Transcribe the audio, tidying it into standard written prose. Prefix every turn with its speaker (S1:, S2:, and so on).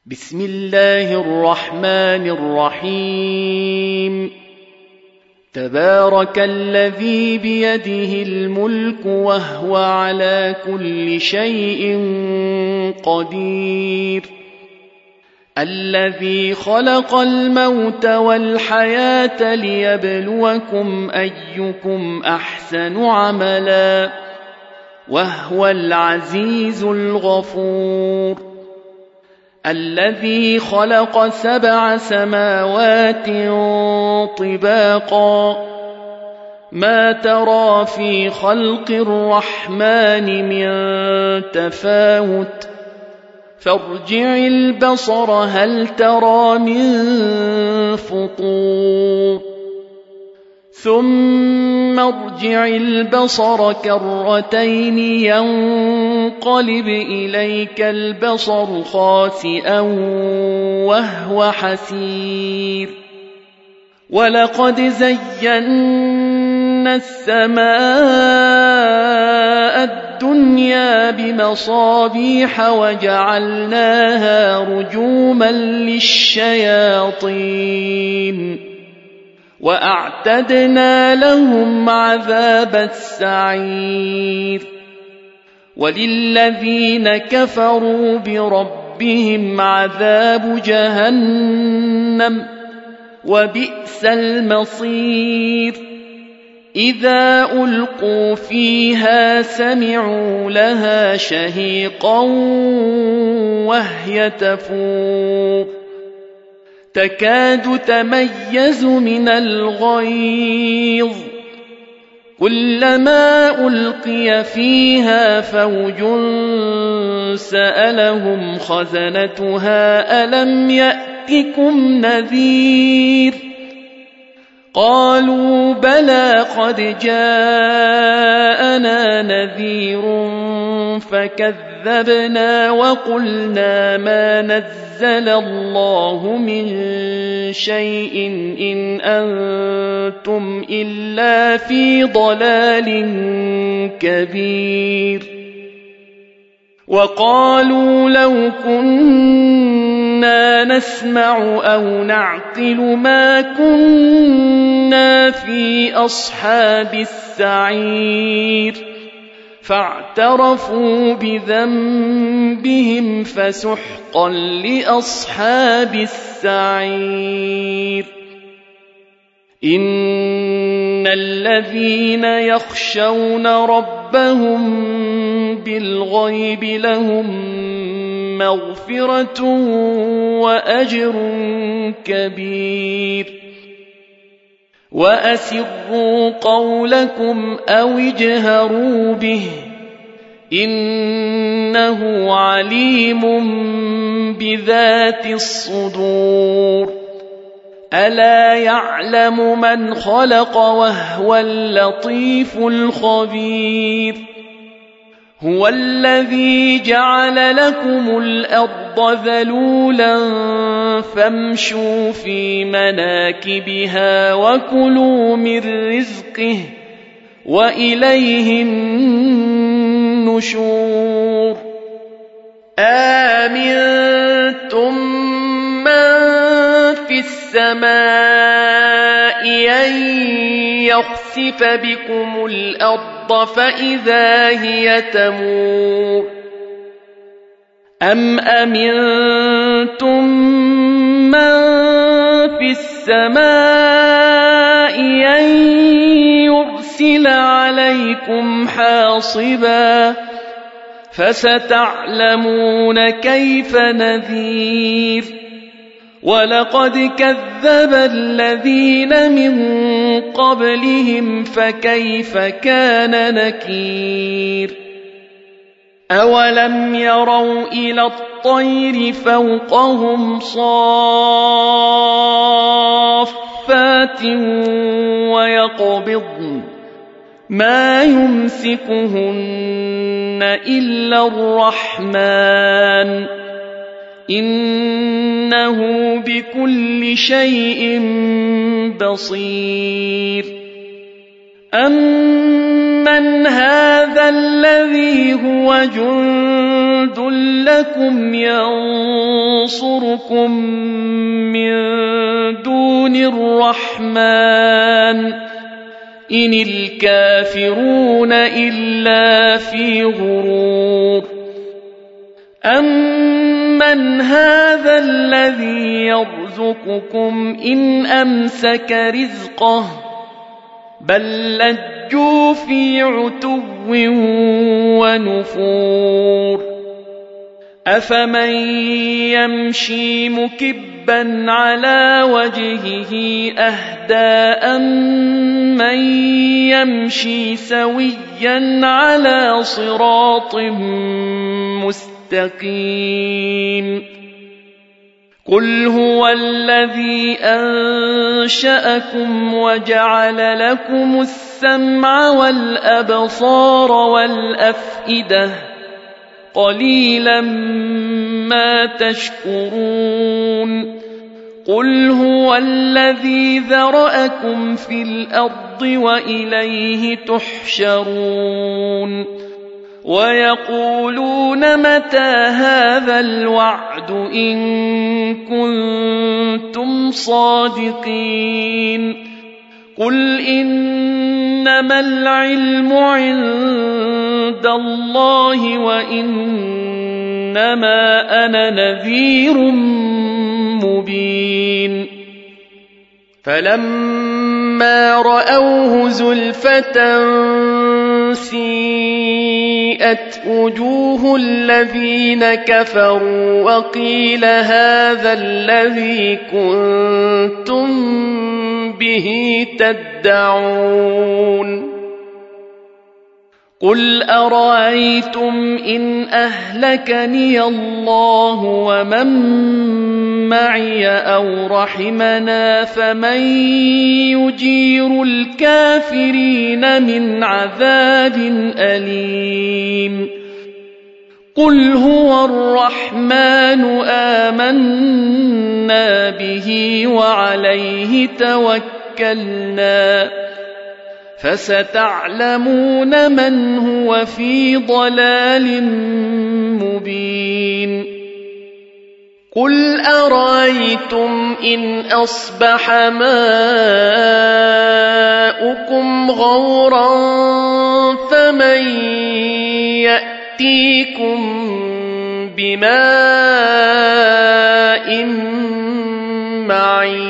S1: بسم الله الرحمن الرحيم تبارك الذي بيده الملك وهو على كل شيء قدير الذي خلق الموت والحياة ليبلوكم أيكم أحسن عملا وهو العزيز الغفور الذي خلق 7 سماوات طباقا ما ترى في خلق الرحمن من تفاوت فارجع البصر هل ترى من فطور ثم ارجع البصر كرتين ينقلب إليك البصر خاسئا وهو حسير ولقد زينا السماء الدنيا بمصابيح وجعلناها رجوما للشياطين وأعتدنا لهم عذاب السعير وللذين كفروا بربهم عذاب جهنم وبئس المصير إذا ألقوا فيها سمعوا لها شهيقا وهي تفور تكاد تميز من الغيظ كلما ألقي فيها فوج سألهم خزنتها ألم يأتكم نذير قالوا بلى قد جاءنا نذير فكذبنا وقلنا ما نزل الله من شيء إن أنتم إلا في ضلال كبير وقالوا لو كنا نسمع أو نعقل ما كنا في أصحاب السعير فاعترفوا بذنبهم فسحقا لأصحاب السعير إن الذين يخشون ربهم بالغيب لهم مغفرة وأجر كبير وأسروا قولكم أو اجهروا به إنه عليم بذات الصدور ألا يعلم من خلق وهو اللطيف الخبير هو الذي جعل لكم الأرض ذلولا فامشوا في مناكبها وكلوا من رزقه وإليه النشور آمنتم من في السماء أن يخسف بكم الأرض فإذا هي تمور أم أمنتم من في السماء أن يرسل عليكم حاصبا فستعلمون كيف نذير ولقد كذب الذين من قبلهم فكيف كان نكير أولم يروا إلى الطير فوقهم صافات ويقبضن ما يمسكهن إلا الرحمن إنه بكل شيء بصير أمن هذا الذي هو جند لكم ينصركم من دون الرحمن إن الكافرون إلا في غرور أمن هذا الذي يرزقكم إن أمسك رزقه بل لجوا في عتو ونفور أفمن يمشي مكبا على وجهه أهدى أمن يمشي سويا على صراط مستقيم قل هو الذي أنشأكم وجعل لكم السمع والأبصار والأفئدة قليلا ما تشكرون قل هو الذي ذرأكم في الأرض وإليه تحشرون ويقولون متى هذا الوعد إن كنتم صادقين قل إنما العلم عند الله وإنما أنا نذير مبين فلما رأوه زلفة سيئت وجوه الذين كفروا وقيل هذا الذي كنتم به تدعون قل أرأيتم إن أهلكني الله ومن معي أو رحمنا فمن يجير الكافرين من عذاب أليم قل هو الرحمن آمنا به وعليه توكلنا فستعلمون من هو في ضلال مبين قل أرأيتم إن أصبح ماؤكم غورا فمن يأتيكم بماء معين